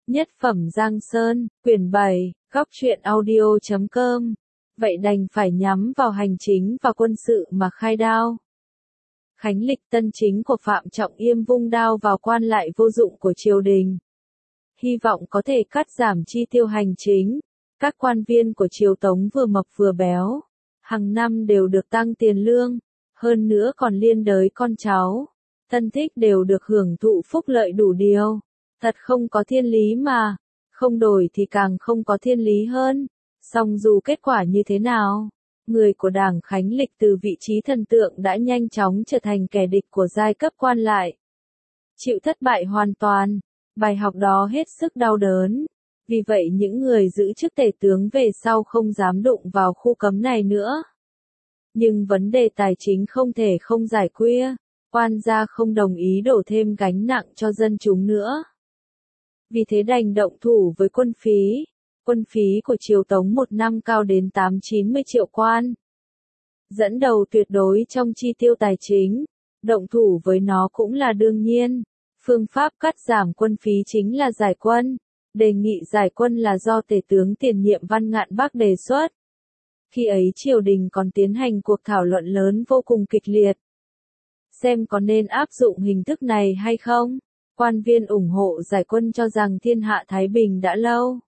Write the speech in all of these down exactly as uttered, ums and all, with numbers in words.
Nhất phẩm Giang Sơn, quyển bảy, góc truyện audio chấm com. Vậy đành phải nhắm vào hành chính và quân sự mà khai đao. Khánh lịch tân chính của Phạm Trọng Yêm vung đao vào quan lại vô dụng của triều đình. Hy vọng có thể cắt giảm chi tiêu hành chính. Các quan viên của triều Tống vừa mập vừa béo. Hàng năm đều được tăng tiền lương. Hơn nữa còn liên đới con cháu. Thân thích đều được hưởng thụ phúc lợi đủ điều. Thật không có thiên lý mà. Không đổi thì càng không có thiên lý hơn. Song dù kết quả như thế nào, người của Đảng Khánh Lịch từ vị trí thần tượng đã nhanh chóng trở thành kẻ địch của giai cấp quan lại. Chịu thất bại hoàn toàn, bài học đó hết sức đau đớn. Vì vậy những người giữ chức tể tướng về sau không dám đụng vào khu cấm này nữa. Nhưng vấn đề tài chính không thể không giải quyết, quan gia không đồng ý đổ thêm gánh nặng cho dân chúng nữa. Vì thế đành động thủ với quân phí. Quân phí của triều Tống một năm cao đến tám chín mươi triệu quan. Dẫn đầu tuyệt đối trong chi tiêu tài chính, động thủ với nó cũng là đương nhiên. Phương pháp cắt giảm quân phí chính là giải quân. Đề nghị giải quân là do tể tướng tiền nhiệm Văn Ngạn Bác đề xuất. Khi ấy triều đình còn tiến hành cuộc thảo luận lớn vô cùng kịch liệt. Xem có nên áp dụng hình thức này hay không? Quan viên ủng hộ giải quân cho rằng thiên hạ thái bình đã lâu.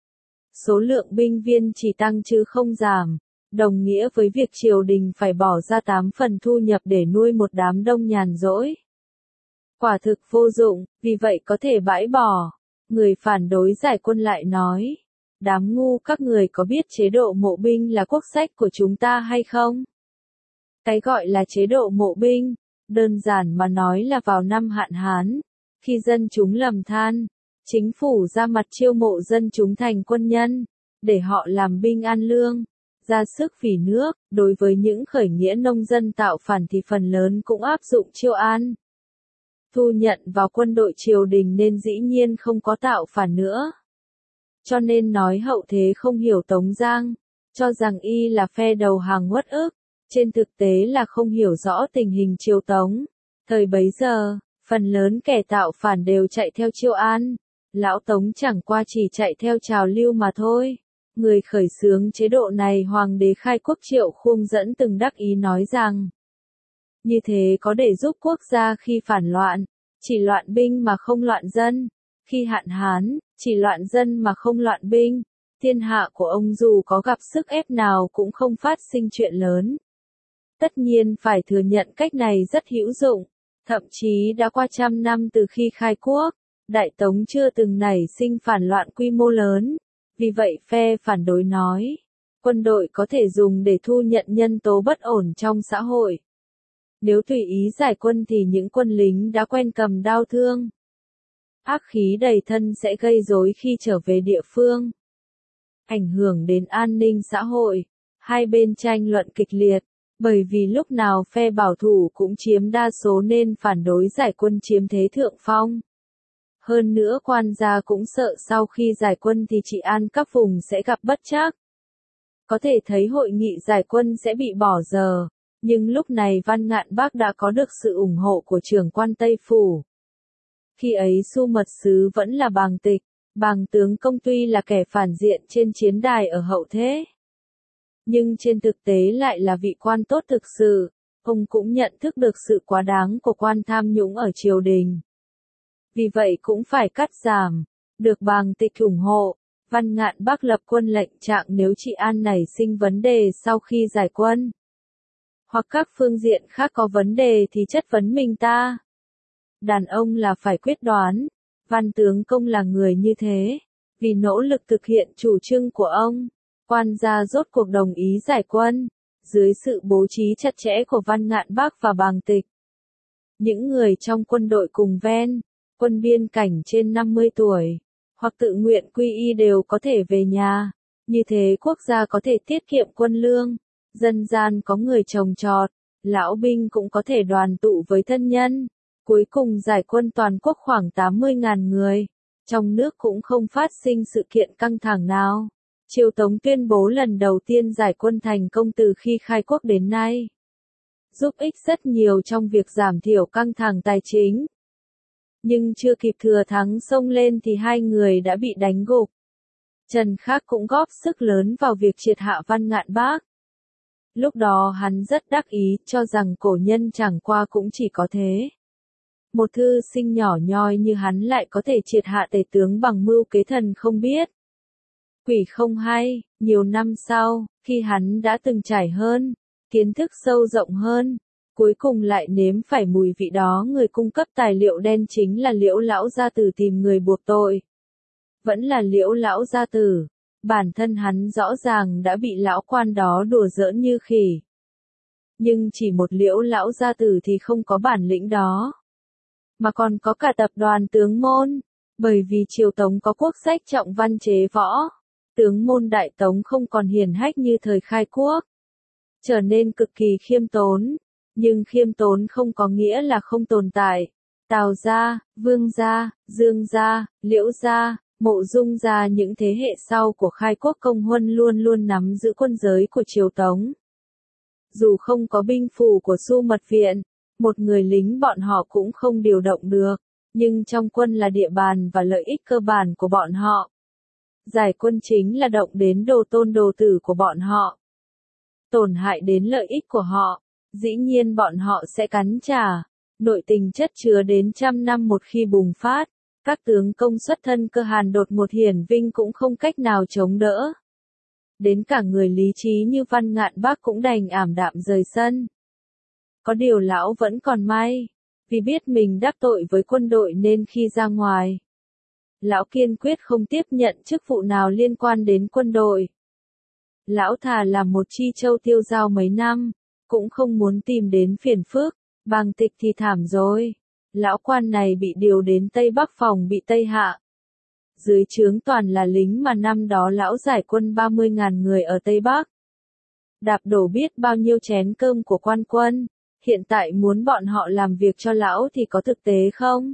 Số lượng binh viên chỉ tăng chứ không giảm, đồng nghĩa với việc triều đình phải bỏ ra tám phần thu nhập để nuôi một đám đông nhàn rỗi. Quả thực vô dụng, vì vậy có thể bãi bỏ. Người phản đối giải quân lại nói, đám ngu các người có biết chế độ mộ binh là quốc sách của chúng ta hay không? Cái gọi là chế độ mộ binh, đơn giản mà nói là vào năm hạn hán, khi dân chúng lầm than, chính phủ ra mặt chiêu mộ dân chúng thành quân nhân, để họ làm binh ăn lương, ra sức vì nước. Đối với những khởi nghĩa nông dân tạo phản thì phần lớn cũng áp dụng chiêu an. Thu nhận vào quân đội triều đình nên dĩ nhiên không có tạo phản nữa. Cho nên nói hậu thế không hiểu Tống Giang, cho rằng y là phe đầu hàng uất ức, trên thực tế là không hiểu rõ tình hình triều Tống. Thời bấy giờ, phần lớn kẻ tạo phản đều chạy theo chiêu an. Lão Tống chẳng qua chỉ chạy theo trào lưu mà thôi. Người khởi xướng chế độ này Hoàng đế Khai Quốc Triệu Khuông Dẫn từng đắc ý nói rằng, như thế có để giúp quốc gia khi phản loạn, chỉ loạn binh mà không loạn dân, khi hạn hán, chỉ loạn dân mà không loạn binh. Thiên hạ của ông dù có gặp sức ép nào cũng không phát sinh chuyện lớn. Tất nhiên phải thừa nhận cách này rất hữu dụng, thậm chí đã qua trăm năm từ khi khai quốc. Đại Tống chưa từng nảy sinh phản loạn quy mô lớn, vì vậy phe phản đối nói, quân đội có thể dùng để thu nhận nhân tố bất ổn trong xã hội. Nếu tùy ý giải quân thì những quân lính đã quen cầm đao thương, ác khí đầy thân sẽ gây rối khi trở về địa phương, ảnh hưởng đến an ninh xã hội. Hai bên tranh luận kịch liệt, bởi vì lúc nào phe bảo thủ cũng chiếm đa số nên phản đối giải quân chiếm thế thượng phong. Hơn nữa quan gia cũng sợ sau khi giải quân thì trị an các vùng sẽ gặp bất trắc. Có thể thấy hội nghị giải quân sẽ bị bỏ dở, nhưng lúc này Văn Ngạn Bác đã có được sự ủng hộ của trưởng quan Tây Phủ. Khi ấy Xu Mật Sứ vẫn là Bàng Tịch, Bàng Tướng Công tuy là kẻ phản diện trên chiến đài ở hậu thế, nhưng trên thực tế lại là vị quan tốt thực sự. Ông cũng nhận thức được sự quá đáng của quan tham nhũng ở triều đình. Vì vậy cũng phải cắt giảm, được Bàng Tịch ủng hộ. Văn Ngạn Bác lập quân lệnh trạng nếu trị an nảy sinh vấn đề sau khi giải quân, hoặc các phương diện khác có vấn đề thì chất vấn mình ta. Đàn ông là phải quyết đoán, Văn Tướng Công là người như thế. Vì nỗ lực thực hiện chủ trương của ông, quan gia rốt cuộc đồng ý giải quân, dưới sự bố trí chặt chẽ của Văn Ngạn Bác và Bàng Tịch. Những người trong quân đội cùng ven, quân biên cảnh trên năm mươi tuổi, hoặc tự nguyện quy y đều có thể về nhà. Như thế quốc gia có thể tiết kiệm quân lương, dân gian có người trồng trọt, lão binh cũng có thể đoàn tụ với thân nhân. Cuối cùng giải quân toàn quốc khoảng tám mươi nghìn người, trong nước cũng không phát sinh sự kiện căng thẳng nào. Triều Tống tuyên bố lần đầu tiên giải quân thành công từ khi khai quốc đến nay, giúp ích rất nhiều trong việc giảm thiểu căng thẳng tài chính. Nhưng chưa kịp thừa thắng xông lên thì hai người đã bị đánh gục. Trần Khắc cũng góp sức lớn vào việc triệt hạ Văn Ngạn Bác. Lúc đó hắn rất đắc ý, cho rằng cổ nhân chẳng qua cũng chỉ có thế. Một thư sinh nhỏ nhoi như hắn lại có thể triệt hạ tể tướng bằng mưu kế thần không biết. Quỷ không hay, nhiều năm sau, khi hắn đã từng trải hơn, kiến thức sâu rộng hơn, cuối cùng lại nếm phải mùi vị đó, người cung cấp tài liệu đen chính là Liễu lão gia tử tìm người buộc tội. Vẫn là Liễu lão gia tử, bản thân hắn rõ ràng đã bị lão quan đó đùa giỡn như khỉ. Nhưng chỉ một Liễu lão gia tử thì không có bản lĩnh đó, mà còn có cả tập đoàn tướng môn, bởi vì triều Tống có quốc sách trọng văn chế võ, tướng môn đại Tống không còn hiển hách như thời khai quốc, trở nên cực kỳ khiêm tốn, nhưng khiêm tốn không có nghĩa là không tồn tại. Tào gia, Vương gia, Dương gia, Liễu gia, Mộ Dung gia, những thế hệ sau của khai quốc công huân luôn luôn nắm giữ quân giới của triều Tống. Dù không có binh phủ của Xu Mật Viện, một người lính bọn họ cũng không điều động được, nhưng trong quân là địa bàn và lợi ích cơ bản của bọn họ. Giải quân chính là động đến đồ tôn đồ tử của bọn họ, tổn hại đến lợi ích của họ, dĩ nhiên bọn họ sẽ cắn trả. Nội tình chất chứa đến trăm năm một khi bùng phát, các tướng công xuất thân cơ hàn đột ngột hiển vinh cũng không cách nào chống đỡ. Đến cả người lý trí như Văn Ngạn Bác cũng đành ảm đạm rời sân. Có điều lão vẫn còn may, vì biết mình đắc tội với quân đội nên khi ra ngoài, lão kiên quyết không tiếp nhận chức vụ nào liên quan đến quân đội. Lão thà làm một chi châu tiêu dao mấy năm, cũng không muốn tìm đến phiền phức. Bàng Tịch thì thảm rồi, lão quan này bị điều đến Tây Bắc phòng bị Tây Hạ. Dưới trướng toàn là lính mà năm đó lão giải quân ba mươi ngàn người ở Tây Bắc. Đạp đổ biết bao nhiêu chén cơm của quan quân, hiện tại muốn bọn họ làm việc cho lão thì có thực tế không?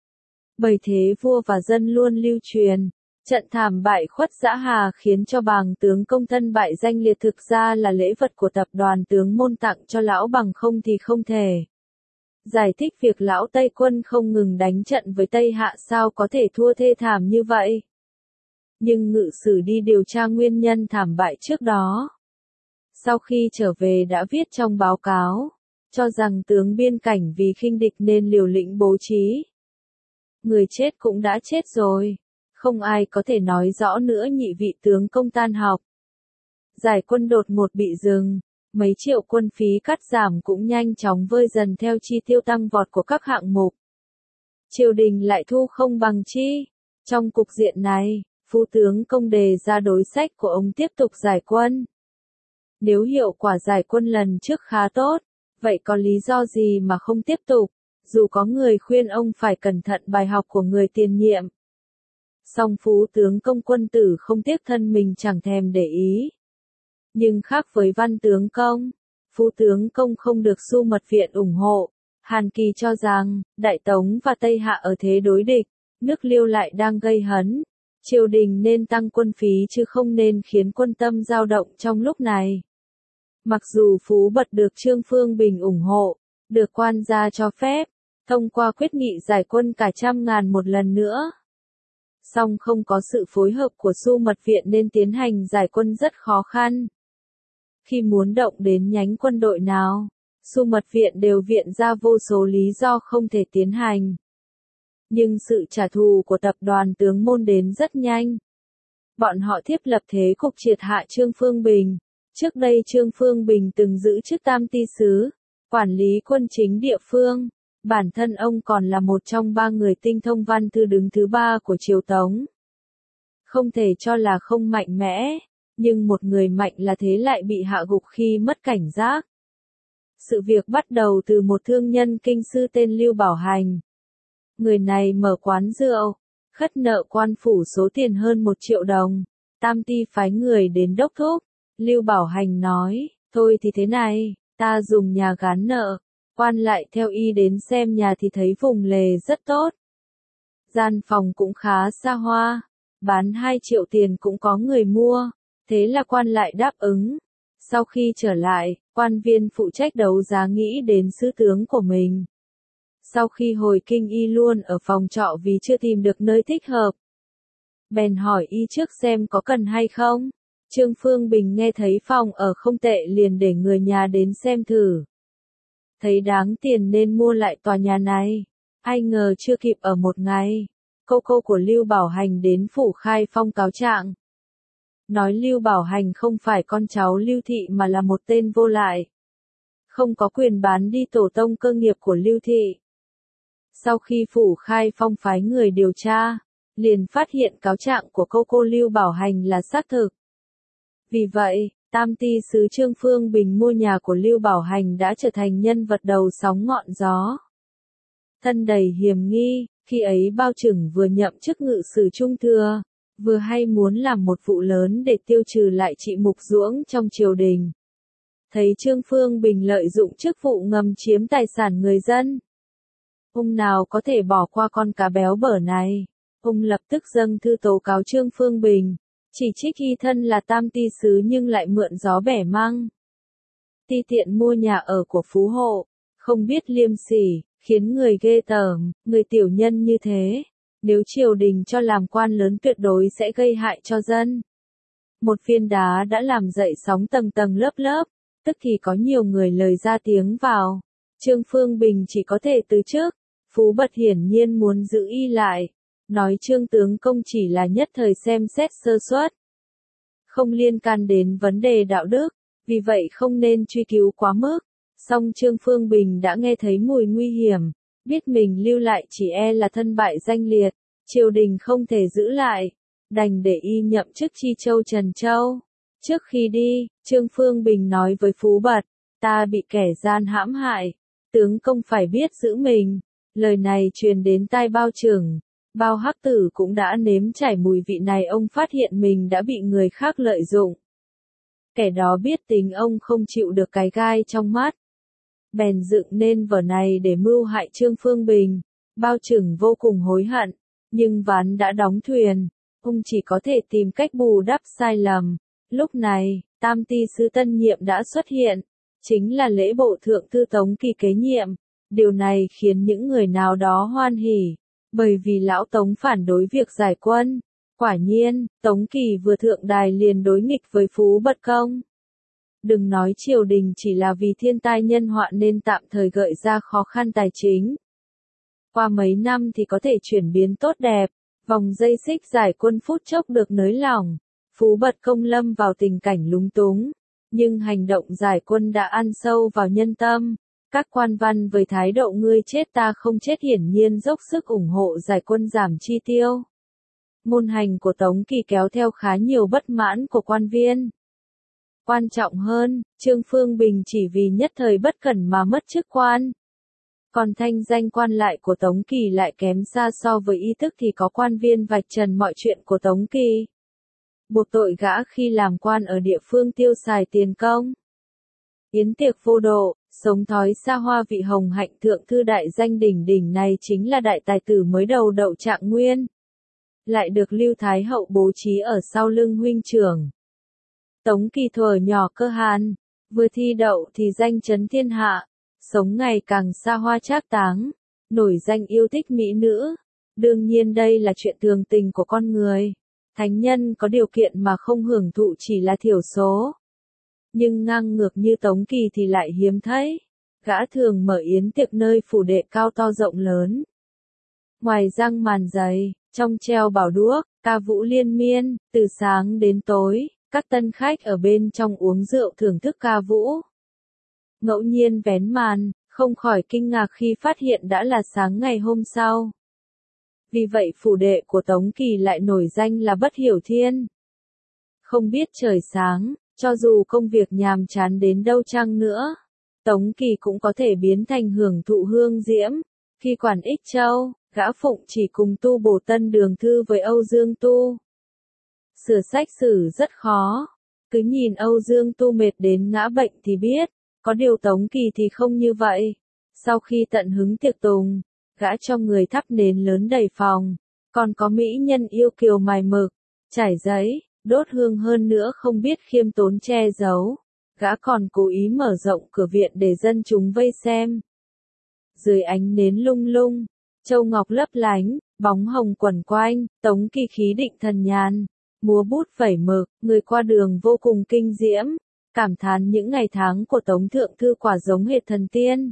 Bởi thế vua và dân luôn lưu truyền, trận thảm bại Khuất Dã Hà khiến cho Bàng tướng công thân bại danh liệt, thực ra là lễ vật của tập đoàn tướng môn tặng cho lão, bằng không thì không thể. Giải thích việc lão Tây quân không ngừng đánh trận với Tây Hạ sao có thể thua thê thảm như vậy. Nhưng ngự sử đi điều tra nguyên nhân thảm bại trước đó. Sau khi trở về đã viết trong báo cáo, cho rằng tướng biên cảnh vì khinh địch nên liều lĩnh bố trí. Người chết cũng đã chết rồi, không ai có thể nói rõ nữa. Nhị vị tướng công tan học. Giải quân đột ngột bị dừng. Mấy triệu quân phí cắt giảm cũng nhanh chóng vơi dần theo chi tiêu tăng vọt của các hạng mục. Triều đình lại thu không bằng chi. Trong cục diện này, Phú tướng công đề ra đối sách của ông tiếp tục giải quân. Nếu hiệu quả giải quân lần trước khá tốt, vậy có lý do gì mà không tiếp tục, dù có người khuyên ông phải cẩn thận bài học của người tiền nhiệm. Song Phú tướng công quân tử không tiếc thân mình chẳng thèm để ý. Nhưng khác với Văn tướng công, Phú tướng công không được Xu Mật Viện ủng hộ. Hàn Kỳ cho rằng, Đại Tống và Tây Hạ ở thế đối địch, nước Liêu lại đang gây hấn. Triều đình nên tăng quân phí chứ không nên khiến quân tâm dao động trong lúc này. Mặc dù Phú Bật được Trương Phương Bình ủng hộ, được quan gia cho phép, thông qua quyết nghị giải quân cả trăm ngàn một lần nữa. Song không có sự phối hợp của Xu Mật Viện nên tiến hành giải quân rất khó khăn. Khi muốn động đến nhánh quân đội nào, Xu Mật Viện đều viện ra vô số lý do không thể tiến hành. Nhưng sự trả thù của tập đoàn tướng môn đến rất nhanh. Bọn họ thiết lập thế cục triệt hạ Trương Phương Bình. Trước đây Trương Phương Bình từng giữ chức tam ty sứ, quản lý quân chính địa phương. Bản thân ông còn là một trong ba người tinh thông văn thư đứng thứ ba của triều Tống. Không thể cho là không mạnh mẽ, nhưng một người mạnh là thế lại bị hạ gục khi mất cảnh giác. Sự việc bắt đầu từ một thương nhân kinh sư tên Lưu Bảo Hành. Người này mở quán rượu, khất nợ quan phủ số tiền hơn một triệu đồng. Tam ty phái người đến đốc thúc. Lưu Bảo Hành nói, thôi thì thế này, ta dùng nhà gán nợ. Quan lại theo y đến xem nhà thì thấy vùng lề rất tốt. Gian phòng cũng khá xa hoa, bán hai triệu tiền cũng có người mua, thế là quan lại đáp ứng. Sau khi trở lại, quan viên phụ trách đấu giá nghĩ đến sứ tướng của mình. Sau khi hồi kinh y luôn ở phòng trọ vì chưa tìm được nơi thích hợp. Bèn hỏi y trước xem có cần hay không. Trương Phương Bình nghe thấy phòng ở không tệ liền để người nhà đến xem thử. Thấy đáng tiền nên mua lại tòa nhà này. Ai ngờ chưa kịp ở một ngày, cô cô của Lưu Bảo Hành đến phủ Khai Phong cáo trạng. Nói Lưu Bảo Hành không phải con cháu Lưu Thị mà là một tên vô lại. Không có quyền bán đi tổ tông cơ nghiệp của Lưu Thị. Sau khi phủ Khai Phong phái người điều tra, liền phát hiện cáo trạng của cô cô Lưu Bảo Hành là xác thực. Vì vậy, tam ty sứ Trương Phương Bình mua nhà của Lưu Bảo Hành đã trở thành nhân vật đầu sóng ngọn gió. Thân đầy hiểm nghi, khi ấy Bao Chừng vừa nhậm chức ngự sử trung thừa, vừa hay muốn làm một vụ lớn để tiêu trừ lại chị Mục Duỗng trong triều đình. Thấy Trương Phương Bình lợi dụng chức vụ ngầm chiếm tài sản người dân, ông nào có thể bỏ qua con cá béo bở này. Ông lập tức dâng thư tố cáo Trương Phương Bình, chỉ trích y thân là tam ty sứ nhưng lại mượn gió bẻ măng. Ti tiện mua nhà ở của phú hộ, không biết liêm sỉ, khiến người ghê tởm, người tiểu nhân như thế, nếu triều đình cho làm quan lớn tuyệt đối sẽ gây hại cho dân. Một viên đá đã làm dậy sóng tầng tầng lớp lớp, tức thì có nhiều người lời ra tiếng vào. Trương Phương Bình chỉ có thể từ chức, Phú Bật hiển nhiên muốn giữ y lại, nói Trương tướng công chỉ là nhất thời xem xét sơ suất, không liên can đến vấn đề đạo đức, vì vậy không nên truy cứu quá mức. Song Trương Phương Bình đã nghe thấy mùi nguy hiểm, biết mình lưu lại chỉ e là thân bại danh liệt, triều đình không thể giữ lại, đành để y nhậm chức Chi Châu Trần Châu. Trước khi đi, Trương Phương Bình nói với Phú Bật, ta bị kẻ gian hãm hại, tướng công phải biết giữ mình. Lời này truyền đến tai Bao Chừng, Bao Hắc Tử cũng đã nếm trải mùi vị này. Ông phát hiện mình đã bị người khác lợi dụng. Kẻ đó biết tính ông không chịu được cái gai trong mắt, bèn dựng nên vở này để mưu hại Trương Phương Bình. Bao Chừng vô cùng hối hận, nhưng ván đã đóng thuyền, ông chỉ có thể tìm cách bù đắp sai lầm. Lúc này, tam ty sứ tân nhiệm đã xuất hiện, chính là lễ bộ thượng thư Tống Kỳ kế nhiệm. Điều này khiến những người nào đó hoan hỉ, bởi vì lão Tống phản đối việc giải quân. Quả nhiên, Tống Kỳ vừa thượng đài liền đối nghịch với Phú Bật công. Đừng nói triều đình chỉ là vì thiên tai nhân họa nên tạm thời gợi ra khó khăn tài chính. Qua mấy năm thì có thể chuyển biến tốt đẹp, vòng dây xích giải quân phút chốc được nới lỏng. Phú Bật công lâm vào tình cảnh lúng túng, nhưng hành động giải quân đã ăn sâu vào nhân tâm. Các quan văn với thái độ ngươi chết ta không chết hiển nhiên dốc sức ủng hộ giải quân giảm chi tiêu. Ngôn hành của Tống Kỳ kéo theo khá nhiều bất mãn của quan viên. Quan trọng hơn, Trương Phương Bình chỉ vì nhất thời bất cẩn mà mất chức quan. Còn thanh danh quan lại của Tống Kỳ lại kém xa so với ý thức thì có quan viên vạch trần mọi chuyện của Tống Kỳ. Buộc tội gã khi làm quan ở địa phương tiêu xài tiền công. Yến tiệc vô độ, sống thói xa hoa vị hồng hạnh thượng thư đại danh đỉnh đỉnh này chính là đại tài tử mới đầu đậu Trạng Nguyên. Lại được Lưu Thái Hậu bố trí ở sau lưng huynh trưởng. Tống Kỳ thuở nhỏ cơ hàn, vừa thi đậu thì danh chấn thiên hạ, sống ngày càng xa hoa trác táng, nổi danh yêu thích mỹ nữ. Đương nhiên đây là chuyện thường tình của con người. Thánh nhân có điều kiện mà không hưởng thụ chỉ là thiểu số. Nhưng ngang ngược như Tống Kỳ thì lại hiếm thấy. Gã thường mở yến tiệc nơi phủ đệ cao to rộng lớn. Ngoài răng màn dày, trong treo bảo đuốc, ca vũ liên miên, từ sáng đến tối, các tân khách ở bên trong uống rượu thưởng thức ca vũ. Ngẫu nhiên vén màn, không khỏi kinh ngạc khi phát hiện đã là sáng ngày hôm sau. Vì vậy phủ đệ của Tống Kỳ lại nổi danh là bất hiểu thiên. Không biết trời sáng, cho dù công việc nhàm chán đến đâu chăng nữa, Tống Kỳ cũng có thể biến thành hưởng thụ hương diễm. Khi quản Ích Châu, gã Phụng chỉ cùng tu bổ Tân Đường Thư với Âu Dương Tu. Sửa sách sử rất khó, cứ nhìn Âu Dương Tu mệt đến ngã bệnh thì biết, có điều Tống Kỳ thì không như vậy. Sau khi tận hứng tiệc tùng, gã cho người thắp nến lớn đầy phòng, còn có mỹ nhân yêu kiều mài mực, trải giấy, đốt hương hơn nữa không biết khiêm tốn che giấu. Gã còn cố ý mở rộng cửa viện để dân chúng vây xem. dưới ánh nến lung lung, châu ngọc lấp lánh, bóng hồng quẩn quanh, Tống Kỳ khí định thần nhàn, múa bút vẩy mực, người qua đường vô cùng kinh diễm, cảm thán những ngày tháng của Tống Thượng Thư quả giống hệt thần tiên.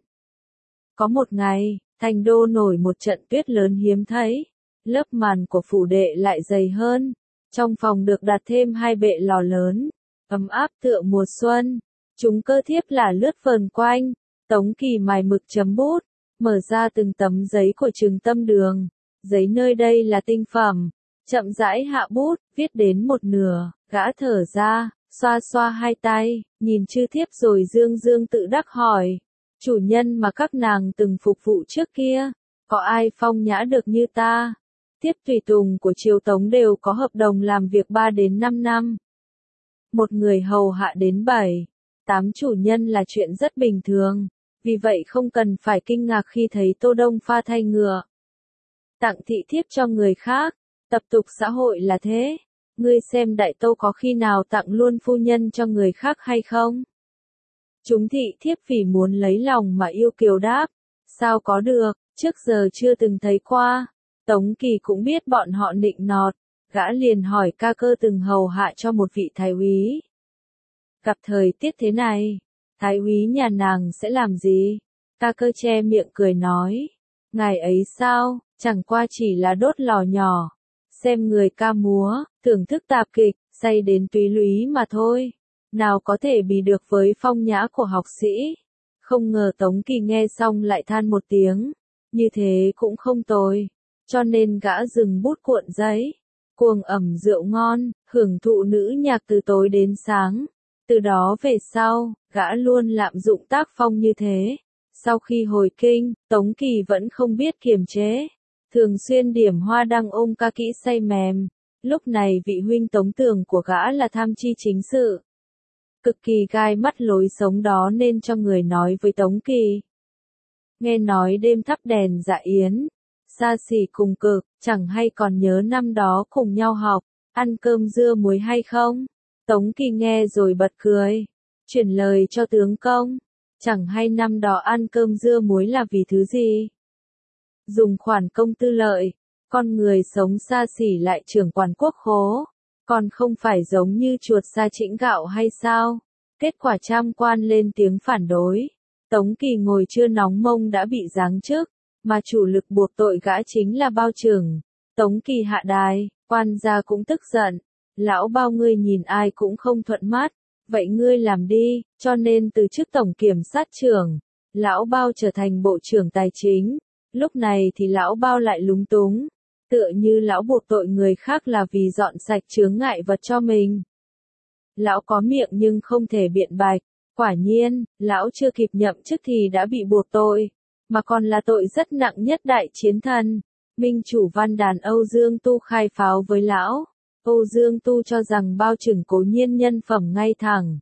Có một ngày, thành đô nổi một trận tuyết lớn hiếm thấy, lớp màn của phủ đệ lại dày hơn, trong phòng được đặt thêm hai bệ lò lớn, ấm áp tựa mùa xuân, chúng cơ thiếp là lướt vờn quanh, Tống Kỳ mài mực chấm bút, mở ra từng tấm giấy của Trường Tâm Đường, giấy nơi đây là tinh phẩm, chậm rãi hạ bút, viết đến một nửa, gã thở ra, xoa xoa hai tay, nhìn chư thiếp rồi dương dương tự đắc hỏi, chủ nhân mà các nàng từng phục vụ trước kia, có ai phong nhã được như ta? Tiếp tùy tùng của triều Tống đều có hợp đồng làm việc ba đến năm năm. Một người hầu hạ đến bảy, tám chủ nhân là chuyện rất bình thường, vì vậy không cần phải kinh ngạc khi thấy Tô Đông pha thay ngựa. Tặng thị thiếp cho người khác, tập tục xã hội là thế, ngươi xem Đại Tâu có khi nào tặng luôn phu nhân cho người khác hay không? Chúng thị thiếp vì muốn lấy lòng mà yêu kiều đáp, sao có được, trước giờ chưa từng thấy qua. Tống Kỳ cũng biết bọn họ nịnh nọt, gã liền hỏi ca cơ từng hầu hạ cho một vị thái úy. Gặp thời tiết thế này, thái úy nhà nàng sẽ làm gì? Ca cơ che miệng cười nói, ngài ấy sao, chẳng qua chỉ là đốt lò nhỏ, xem người ca múa, thưởng thức tạp kịch, say đến túy lúy mà thôi, nào có thể bì được với phong nhã của học sĩ. Không ngờ Tống Kỳ nghe xong lại than một tiếng, như thế cũng không tồi, cho nên gã dừng bút cuộn giấy, cuồng ẩm rượu ngon, hưởng thụ nữ nhạc từ tối đến sáng. Từ đó về sau, gã luôn lạm dụng tác phong như thế. Sau khi hồi kinh, Tống Kỳ vẫn không biết kiềm chế, thường xuyên điểm hoa đăng ôm ca kỹ say mềm. Lúc này vị huynh Tống Tường của gã là tham chi chính sự, cực kỳ gai mắt lối sống đó nên cho người nói với Tống Kỳ. Nghe nói đêm thắp đèn dạ yến, xa xỉ cùng cực, chẳng hay còn nhớ năm đó cùng nhau học, ăn cơm dưa muối hay không? Tống Kỳ nghe rồi bật cười, chuyển lời cho tướng công, chẳng hay năm đó ăn cơm dưa muối là vì thứ gì? Dùng khoản công tư lợi, con người sống xa xỉ lại trưởng quản quốc khố, còn không phải giống như chuột sa chĩnh gạo hay sao? Kết quả trăm quan lên tiếng phản đối, Tống Kỳ ngồi chưa nóng mông đã bị giáng chức, mà chủ lực buộc tội gã chính là Bao Trừng. Tống Kỳ hạ đài, quan gia cũng tức giận, lão Bao ngươi nhìn ai cũng không thuận mắt, vậy ngươi làm đi, cho nên từ chức tổng kiểm sát trưởng, lão Bao trở thành bộ trưởng tài chính. Lúc này thì lão Bao lại lúng túng, tựa như lão buộc tội người khác là vì dọn sạch chướng ngại vật cho mình. Lão có miệng nhưng không thể biện bạch, quả nhiên, lão chưa kịp nhậm chức thì đã bị buộc tội, mà còn là tội rất nặng nhất đại chiến thần. Minh chủ văn đàn Âu Dương Tu khai pháo với lão, Âu Dương Tu cho rằng Bao Trừng cố nhiên nhân phẩm ngay thẳng,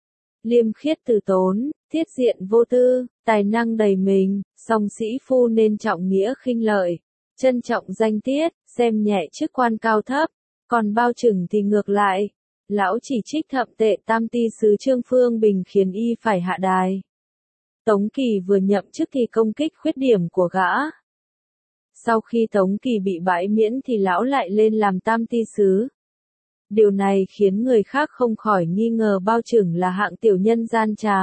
liêm khiết từ tốn, thiết diện vô tư, tài năng đầy mình, song sĩ phu nên trọng nghĩa khinh lợi, trân trọng danh tiết, xem nhẹ chức quan cao thấp, còn Bao Trừng thì ngược lại, lão chỉ trích thậm tệ tam ty sứ Trương Phương Bình khiến y phải hạ đài. Tống Kỳ vừa nhậm chức thì công kích khuyết điểm của gã. Sau khi Tống Kỳ bị bãi miễn thì lão lại lên làm tam ty sứ. Điều này khiến người khác không khỏi nghi ngờ Bao Trừng là hạng tiểu nhân gian trá.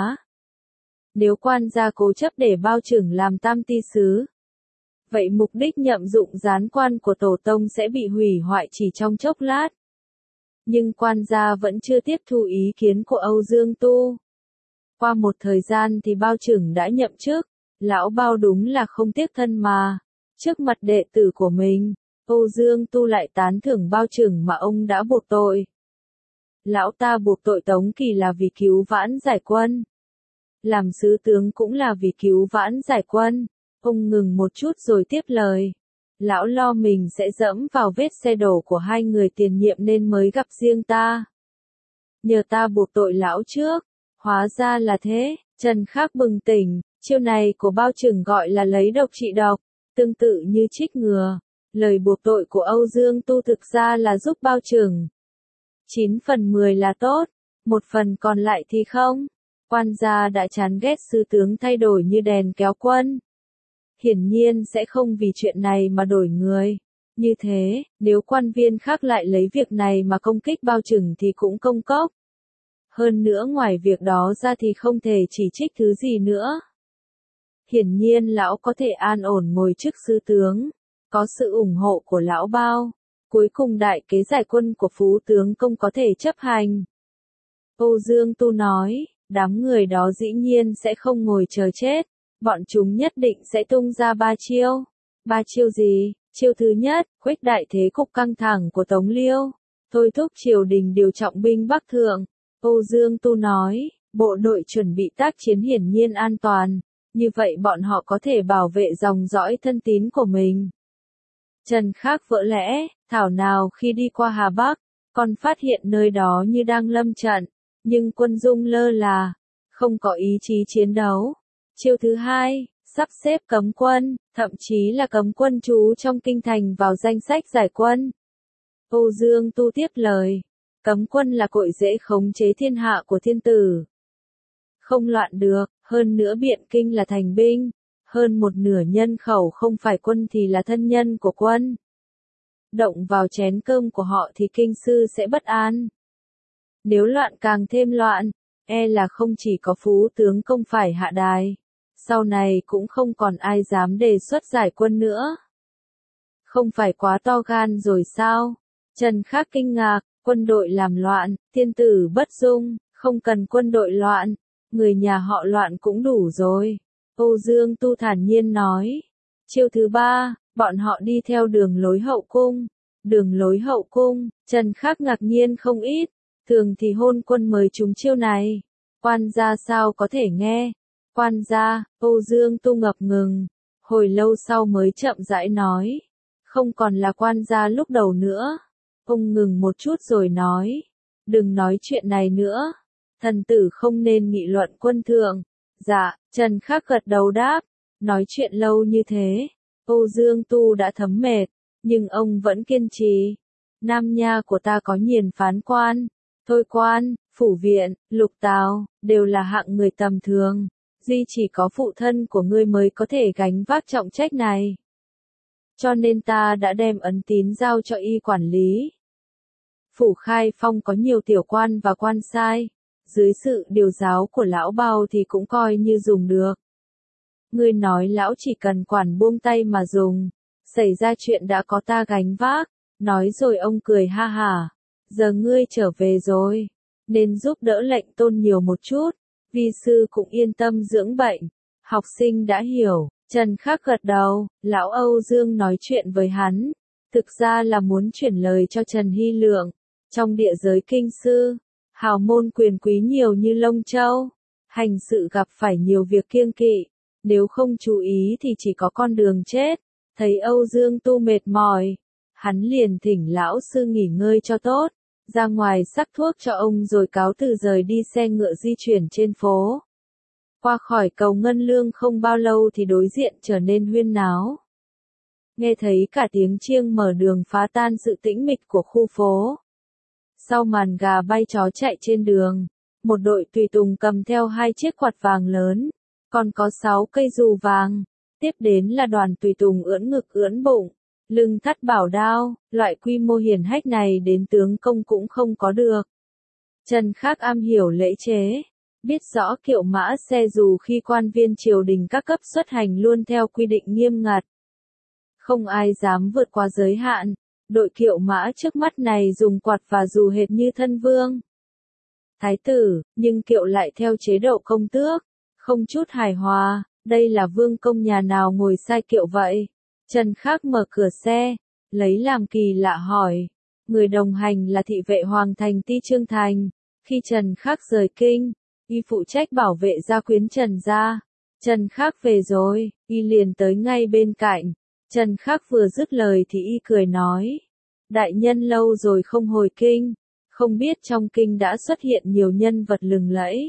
Nếu quan gia cố chấp để Bao Trừng làm tam ty sứ, vậy mục đích nhậm dụng gián quan của tổ tông sẽ bị hủy hoại chỉ trong chốc lát. Nhưng quan gia vẫn chưa tiếp thu ý kiến của Âu Dương Tu. Qua một thời gian thì Bao Trừng đã nhậm chức, lão Bao đúng là không tiếc thân mà. Trước mặt đệ tử của mình, Âu Dương Tu lại tán thưởng Bao Trừng mà ông đã buộc tội. Lão ta buộc tội Tống Kỳ là vì cứu vãn giải quân. Làm sứ tướng cũng là vì cứu vãn giải quân. Ông ngừng một chút rồi tiếp lời. Lão lo mình sẽ dẫm vào vết xe đổ của hai người tiền nhiệm nên mới gặp riêng ta. Nhờ ta buộc tội lão trước. Hóa ra là thế, Trần Khắc bừng tỉnh, chiêu này của Bao Trừng gọi là lấy độc trị độc, tương tự như trích ngừa. Lời buộc tội của Âu Dương Tu thực ra là giúp Bao Trừng. chín phần mười là tốt, một phần còn lại thì không. Quan gia đã chán ghét sư tướng thay đổi như đèn kéo quân. hiển nhiên sẽ không vì chuyện này mà đổi người. Như thế, nếu quan viên khác lại lấy việc này mà công kích Bao Trừng thì cũng công cốc. Hơn nữa ngoài việc đó ra thì không thể chỉ trích thứ gì nữa. Hiển nhiên lão có thể an ổn ngồi chức sứ tướng, có sự ủng hộ của lão Bao. Cuối cùng đại kế giải quân của Phú tướng công có thể chấp hành. Âu Dương Tu nói, đám người đó dĩ nhiên sẽ không ngồi chờ chết, bọn chúng nhất định sẽ tung ra ba chiêu. Ba chiêu gì? Chiêu thứ nhất, khuếch đại thế cục căng thẳng của Tống Liêu, thôi thúc triều đình điều trọng binh Bắc Thượng. Âu Dương Tu nói, bộ đội chuẩn bị tác chiến hiển nhiên an toàn, như vậy bọn họ có thể bảo vệ dòng dõi thân tín của mình. Trần Khắc vỡ lẽ, thảo nào khi đi qua Hà Bắc, còn phát hiện nơi đó như đang lâm trận, nhưng quân dung lơ là, không có ý chí chiến đấu. Chiêu thứ hai, sắp xếp cấm quân, thậm chí là cấm quân trú trong kinh thành vào danh sách giải quân. Âu Dương Tu tiếp lời, cấm quân là cội rễ khống chế thiên hạ của thiên tử. Không loạn được, hơn nữa Biện Kinh là thành binh, hơn một nửa nhân khẩu không phải quân thì là thân nhân của quân. Động vào chén cơm của họ thì kinh sư sẽ bất an. Nếu loạn càng thêm loạn, e là không chỉ có Phú tướng công phải hạ đài, sau này cũng không còn ai dám đề xuất giải quân nữa. Không phải quá to gan rồi sao? Trần Khắc kinh ngạc, quân đội làm loạn, thiên tử bất dung, không cần quân đội loạn, người nhà họ loạn cũng đủ rồi. Âu Dương Tu thản nhiên nói. Chiêu thứ ba, bọn họ đi theo đường lối hậu cung. Đường lối hậu cung, Trần Khắc ngạc nhiên không ít, thường thì hôn quân mới trúng chiêu này. Quan gia sao có thể nghe? Quan gia, Âu Dương Tu ngập ngừng, hồi lâu sau mới chậm rãi nói. Không còn là quan gia lúc đầu nữa. Ông ngừng một chút rồi nói. Đừng nói chuyện này nữa. Thần tử không nên nghị luận quân thượng. Dạ, Trần Khắc gật đầu đáp. Nói chuyện lâu như thế, Âu Dương Tu đã thấm mệt, nhưng ông vẫn kiên trì. Nam Nha của ta có Nhiền phán quan, Thôi quan, Phủ viện, Lục Tào, đều là hạng người tầm thường. Duy chỉ có phụ thân của ngươi mới có thể gánh vác trọng trách này. Cho nên ta đã đem ấn tín giao cho y quản lý. Phủ Khai Phong có nhiều tiểu quan và quan sai, dưới sự điều giáo của lão Bao thì cũng coi như dùng được. Ngươi nói lão chỉ cần quản buông tay mà dùng, xảy ra chuyện đã có ta gánh vác. Nói rồi ông cười ha hả. Giờ ngươi trở về rồi, nên giúp đỡ lệnh tôn nhiều một chút, vi sư cũng yên tâm dưỡng bệnh. Học sinh đã hiểu, Trần Khắc gật đầu, lão Âu Dương nói chuyện với hắn, thực ra là muốn chuyển lời cho Trần Hy Lượng. Trong địa giới kinh sư, hào môn quyền quý nhiều như lông châu, hành sự gặp phải nhiều việc kiêng kỵ, nếu không chú ý thì chỉ có con đường chết. Thấy Âu Dương Tu mệt mỏi, hắn liền thỉnh lão sư nghỉ ngơi cho tốt, ra ngoài sắc thuốc cho ông rồi cáo từ rời đi xe ngựa di chuyển trên phố. Qua khỏi cầu Ngân Lương không bao lâu thì đối diện trở nên huyên náo. Nghe thấy cả tiếng chiêng mở đường phá tan sự tĩnh mịch của khu phố. Sau màn gà bay chó chạy trên đường, một đội tùy tùng cầm theo hai chiếc quạt vàng lớn, còn có sáu cây dù vàng. Tiếp đến là đoàn tùy tùng ưỡn ngực ưỡn bụng, lưng thắt bảo đao, loại quy mô hiển hách này đến tướng công cũng không có được. Trần Khắc am hiểu lễ chế, biết rõ kiệu mã xe dù khi quan viên triều đình các cấp xuất hành luôn theo quy định nghiêm ngặt. Không ai dám vượt qua giới hạn, đội kiệu mã trước mắt này dùng quạt và dù hệt như thân vương. Thái tử, nhưng kiệu lại theo chế độ công tước, không chút hài hòa. Đây là vương công nhà nào ngồi sai kiệu vậy? Trần Khắc mở cửa xe, lấy làm kỳ lạ hỏi. Người đồng hành là thị vệ Hoàng Thành Ti Trương Thành. Khi Trần Khắc rời kinh, y phụ trách bảo vệ gia quyến Trần gia. Trần Khắc về rồi, y liền tới ngay bên cạnh. Trần Khắc vừa dứt lời thì y cười nói. Đại nhân lâu rồi không hồi kinh, không biết trong kinh đã xuất hiện nhiều nhân vật lừng lẫy.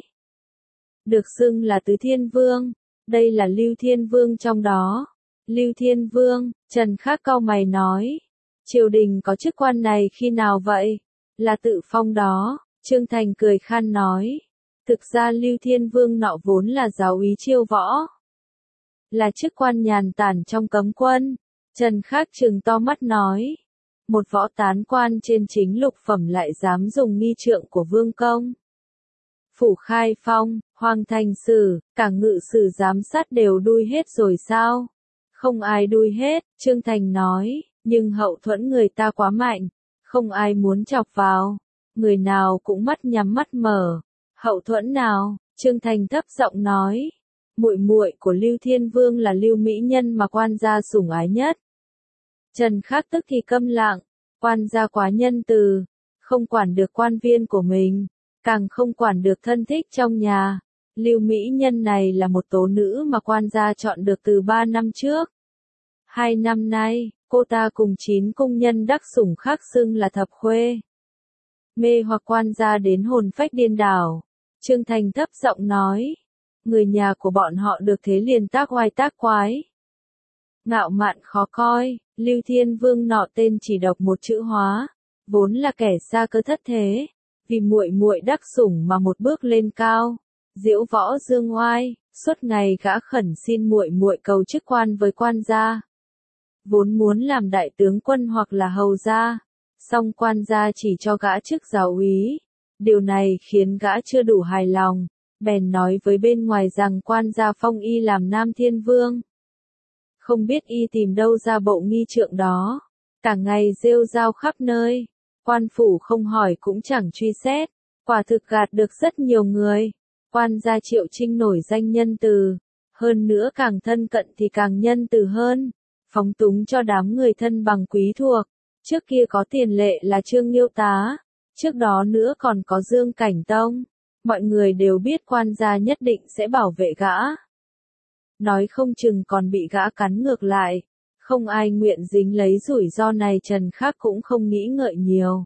Được xưng là Tứ Thiên Vương. Đây là Lưu Thiên Vương trong đó. Lưu Thiên Vương, Trần Khắc cau mày nói. Triều đình có chức quan này khi nào vậy? Là tự phong đó. Trương Thành cười khan nói. Thực ra Lưu Thiên Vương nọ vốn là giáo úy chiêu võ. là chức quan nhàn tản trong cấm quân. Trần Khắc trừng to mắt nói, một võ tán quan trên chính lục phẩm lại dám dùng nghi trượng của vương công. Phủ Khai Phong, Hoàng Thành Sử, cả ngự sử giám sát đều đuôi hết rồi sao? Không ai đuôi hết, Trương Thành nói, nhưng hậu thuẫn người ta quá mạnh, không ai muốn chọc vào. Người nào cũng mắt nhắm mắt mở. Hậu thuẫn nào? Trương Thành thấp giọng nói, muội muội của Lưu Thiên Vương là Lưu mỹ nhân mà quan gia sủng ái nhất. Trần Khắc tức thì câm lặng, quan gia quá nhân từ, không quản được quan viên của mình, càng không quản được thân thích trong nhà. Lưu mỹ nhân này là một tố nữ mà quan gia chọn được từ ba năm trước. Hai năm nay, cô ta cùng chín cung nhân đắc sủng khác xưng là thập khuê. Mê hoặc quan gia đến hồn phách điên đảo. Trương Thành thấp giọng nói, người nhà của bọn họ được thế liền tác oai tác quái. Ngạo mạn khó coi, Lưu Thiên Vương nọ tên chỉ đọc một chữ hóa, vốn là kẻ xa cơ thất thế, vì muội muội đắc sủng mà một bước lên cao, diễu võ dương oai, suốt ngày gã khẩn xin muội muội cầu chức quan với quan gia. Vốn muốn làm đại tướng quân hoặc là hầu gia, song quan gia chỉ cho gã chức giáo úy. Điều này khiến gã chưa đủ hài lòng, bèn nói với bên ngoài rằng quan gia phong y làm Nam Thiên Vương. Không biết y tìm đâu ra bộ nghi trượng đó, cả ngày rêu rao khắp nơi, quan phủ không hỏi cũng chẳng truy xét, quả thực gạt được rất nhiều người. Quan gia Triệu Trinh nổi danh nhân từ, hơn nữa càng thân cận thì càng nhân từ hơn, phóng túng cho đám người thân bằng quý thuộc. Trước kia có tiền lệ là Trương Nghiêu Tá, trước đó nữa còn có Dương Cảnh Tông, mọi người đều biết quan gia nhất định sẽ bảo vệ gã. Nói không chừng còn bị gã cắn ngược lại, không ai nguyện dính lấy rủi ro này. Trần Khắc cũng không nghĩ ngợi nhiều.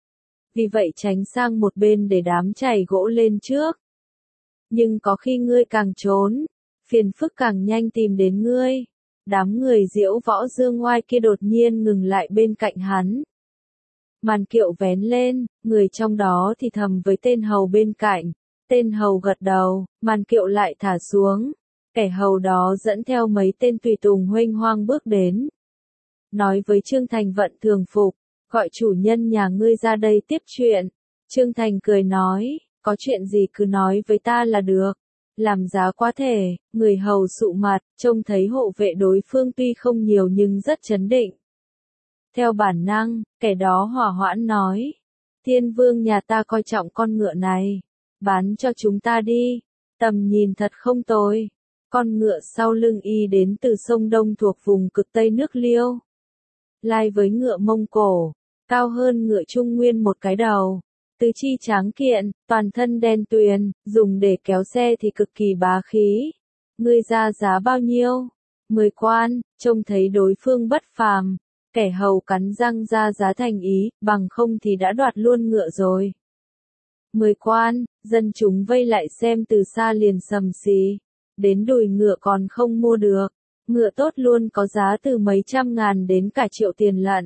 Vì vậy tránh sang một bên để đám chày gỗ lên trước. Nhưng có khi ngươi càng trốn, phiền phức càng nhanh tìm đến ngươi. Đám người diễu võ dương oai kia đột nhiên ngừng lại bên cạnh hắn. Màn kiệu vén lên, người trong đó thì thầm với tên hầu bên cạnh. Tên hầu gật đầu, màn kiệu lại thả xuống. Kẻ hầu đó dẫn theo mấy tên tùy tùng huênh hoang bước đến. Nói với Trương Thành vận thường phục, gọi chủ nhân nhà ngươi ra đây tiếp chuyện. Trương Thành cười nói, có chuyện gì cứ nói với ta là được. Làm giá quá thể, người hầu sụ mặt, trông thấy hộ vệ đối phương tuy không nhiều nhưng rất chấn định. Theo bản năng, kẻ đó hỏa hoãn nói, Thiên Vương nhà ta coi trọng con ngựa này, bán cho chúng ta đi, tầm nhìn thật không tồi. Con ngựa sau lưng y đến từ sông Đông thuộc vùng cực Tây nước Liêu. Lai với ngựa Mông Cổ, cao hơn ngựa Trung Nguyên một cái đầu. Tứ chi tráng kiện, toàn thân đen tuyền, dùng để kéo xe thì cực kỳ bá khí. Ngươi ra giá bao nhiêu? Mười quan, trông thấy đối phương bất phàm. Kẻ hầu cắn răng ra giá thành ý, bằng không thì đã đoạt luôn ngựa rồi. Mười quan, dân chúng vây lại xem từ xa liền sầm xì. Đến đùi ngựa còn không mua được. Ngựa tốt luôn có giá từ mấy trăm ngàn đến cả triệu tiền lận.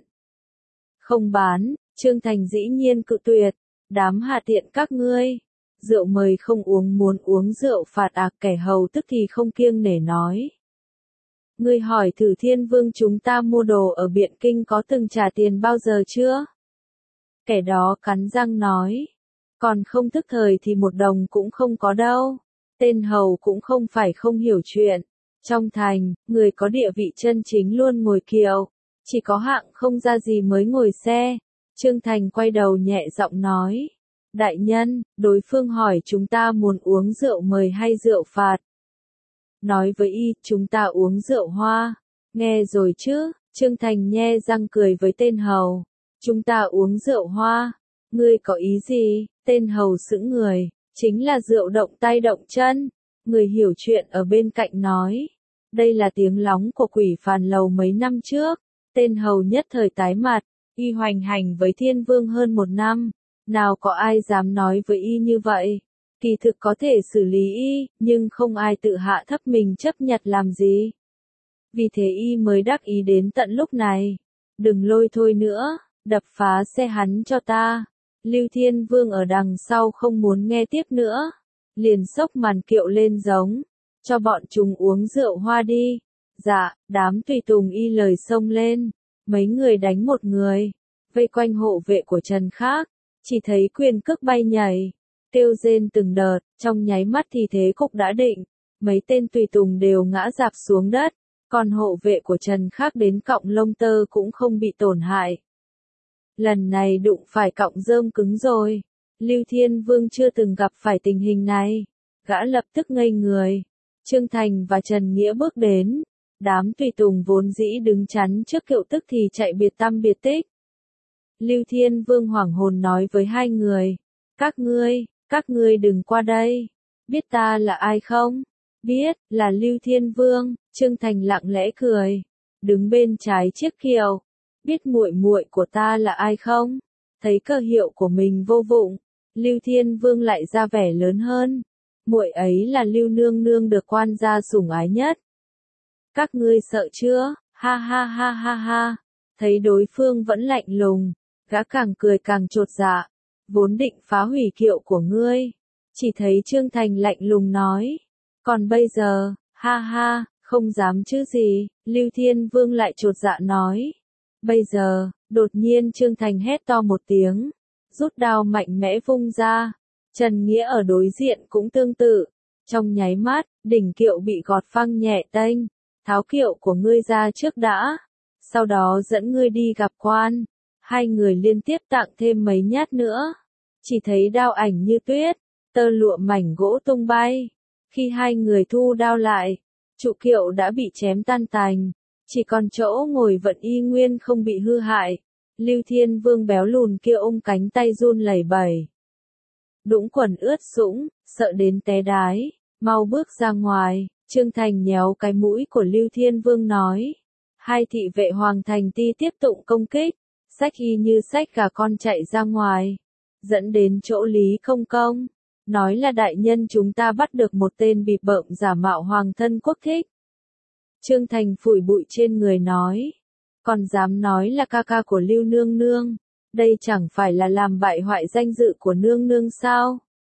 Không bán, Trương Thành dĩ nhiên cự tuyệt. Đám hạ tiện các ngươi, rượu mời không uống muốn uống rượu phạt à. Kẻ hầu tức thì không kiêng nể nói. Ngươi hỏi thử Thiên Vương chúng ta mua đồ ở Biện Kinh có từng trả tiền bao giờ chưa? Kẻ đó cắn răng nói, còn không tức thời thì một đồng cũng không có đâu. Tên hầu cũng không phải không hiểu chuyện. Trong thành, người có địa vị chân chính luôn ngồi kiệu, chỉ có hạng không ra gì mới ngồi xe. Trương Thành quay đầu nhẹ giọng nói, đại nhân, đối phương hỏi chúng ta muốn uống rượu mời hay rượu phạt. Nói với y, chúng ta uống rượu hoa. Nghe rồi chứ, Trương Thành nhe răng cười với tên hầu. Chúng ta uống rượu hoa. Ngươi có ý gì? Tên hầu sững người, chính là rượu động tay động chân. Người hiểu chuyện ở bên cạnh nói, đây là tiếng lóng của quỷ phàn lầu mấy năm trước. Tên hầu nhất thời tái mặt, y hoành hành với Thiên Vương hơn một năm. Nào có ai dám nói với y như vậy? Kỳ thực có thể xử lý y, nhưng không ai tự hạ thấp mình chấp nhặt làm gì. Vì thế y mới đắc ý đến tận lúc này. Đừng lôi thôi nữa, đập phá xe hắn cho ta. Lưu Thiên Vương ở đằng sau không muốn nghe tiếp nữa. Liền xốc màn kiệu lên giống. cho bọn chúng uống rượu hoa đi. Dạ, đám tùy tùng y lời xông lên, mấy người đánh một người, vây quanh hộ vệ của Trần Khác, chỉ thấy quyền cước bay nhảy, kêu rên từng đợt, trong nháy mắt thì thế cục đã định, mấy tên tùy tùng đều ngã rạp xuống đất, còn hộ vệ của Trần Khác đến cọng lông tơ cũng không bị tổn hại. Lần này đụng phải cọng rơm cứng rồi, Lưu Thiên Vương chưa từng gặp phải tình hình này, gã lập tức ngây người. Trương Thành và Trần Nghĩa bước đến, đám tùy tùng vốn dĩ đứng chắn trước kiệu tức thì chạy biệt tăm biệt tích. Lưu Thiên Vương hoảng hồn nói với hai người, các ngươi, các ngươi đừng qua đây, biết ta là ai không? Biết, là Lưu Thiên Vương. Trương Thành lặng lẽ cười, đứng bên trái chiếc kiệu, biết muội muội của ta là ai không? Thấy cơ hiệu của mình vô dụng, Lưu Thiên Vương lại ra vẻ lớn hơn, muội ấy là Lưu nương nương được quan gia sủng ái nhất. Các ngươi sợ chưa? Ha ha ha ha ha. Thấy đối phương vẫn lạnh lùng, gã càng cười càng chột dạ, vốn định phá hủy kiệu của ngươi. Chỉ thấy Trương Thành lạnh lùng nói, còn bây giờ, ha ha, không dám chứ gì. Lưu Thiên Vương lại chột dạ nói, bây giờ. Đột nhiên Trương Thành hét to một tiếng, rút đao mạnh mẽ vung ra. Trần Nghĩa ở đối diện cũng tương tự, trong nháy mắt, đỉnh kiệu bị gọt phăng nhẹ tênh, tháo kiệu của ngươi ra trước đã, sau đó dẫn ngươi đi gặp quan. Hai người liên tiếp tặng thêm mấy nhát nữa, chỉ thấy đao ảnh như tuyết, tơ lụa mảnh gỗ tung bay. Khi hai người thu đao lại, trụ kiệu đã bị chém tan tành, chỉ còn chỗ ngồi vẫn y nguyên không bị hư hại. Lưu Thiên Vương béo lùn kia ôm cánh tay run lẩy bẩy, đũng quần ướt sũng, sợ đến té đái, mau bước ra ngoài. Trương Thành nhéo cái mũi của Lưu Thiên Vương nói, hai thị vệ Hoàng Thành Ti tiếp tục công kích, xách y như xách gà con chạy ra ngoài, dẫn đến chỗ Lý Công Công, nói là đại nhân chúng ta bắt được một tên bịp bợm giả mạo hoàng thân quốc thích. Trương Thành phủi bụi trên người nói, còn dám nói là ca ca của Lưu nương nương, đây chẳng phải là làm bại hoại danh dự của nương nương sao?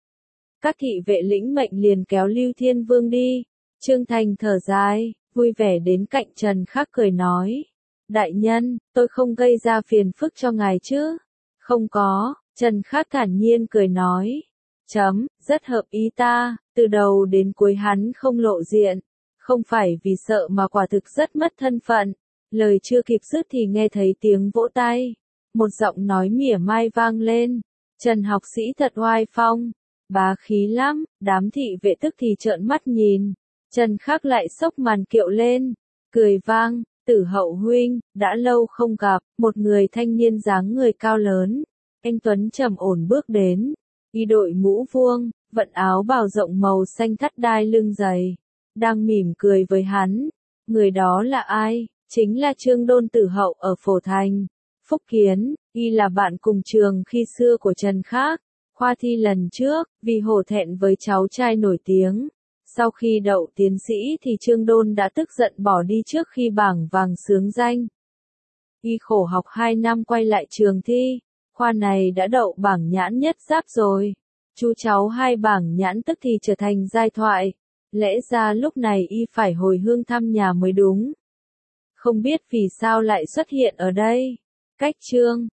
Các thị vệ lĩnh mệnh liền kéo Lưu Thiên Vương đi. Trương Thành thở dài, vui vẻ đến cạnh Trần Khác cười nói, đại nhân, tôi không gây ra phiền phức cho ngài chứ? Không có. Trần Khác thản nhiên cười nói, chấm, rất hợp ý ta. Từ đầu đến cuối hắn không lộ diện, không phải vì sợ mà quả thực rất mất thân phận. Lời chưa kịp dứt thì nghe thấy tiếng vỗ tay, một giọng nói mỉa mai vang lên, Trần học sĩ thật oai phong, bá khí lắm. Đám thị vệ tức thì trợn mắt nhìn, Trần Khác lại xốc màn kiệu lên, cười vang, Tử Hậu huynh, đã lâu không gặp. Một người thanh niên dáng người cao lớn, anh tuấn trầm ổn bước đến, y đội mũ vuông, vận áo bào rộng màu xanh thắt đai lưng dày, đang mỉm cười với hắn. Người đó là ai? Chính là Trương Đôn Tử Hậu ở Phổ Thành, Phúc Kiến. Y là bạn cùng trường khi xưa của Trần Khác. Khoa thi lần trước, vì hổ thẹn với cháu trai nổi tiếng, sau khi đậu tiến sĩ thì Trương Đôn đã tức giận bỏ đi trước khi bảng vàng xướng danh. Y khổ học hai năm quay lại trường thi, khoa này đã đậu bảng nhãn nhất giáp rồi. Chú cháu hai bảng nhãn tức thì trở thành giai thoại. Lẽ ra lúc này y phải hồi hương thăm nhà mới đúng. Không biết vì sao lại xuất hiện ở đây. Cách chương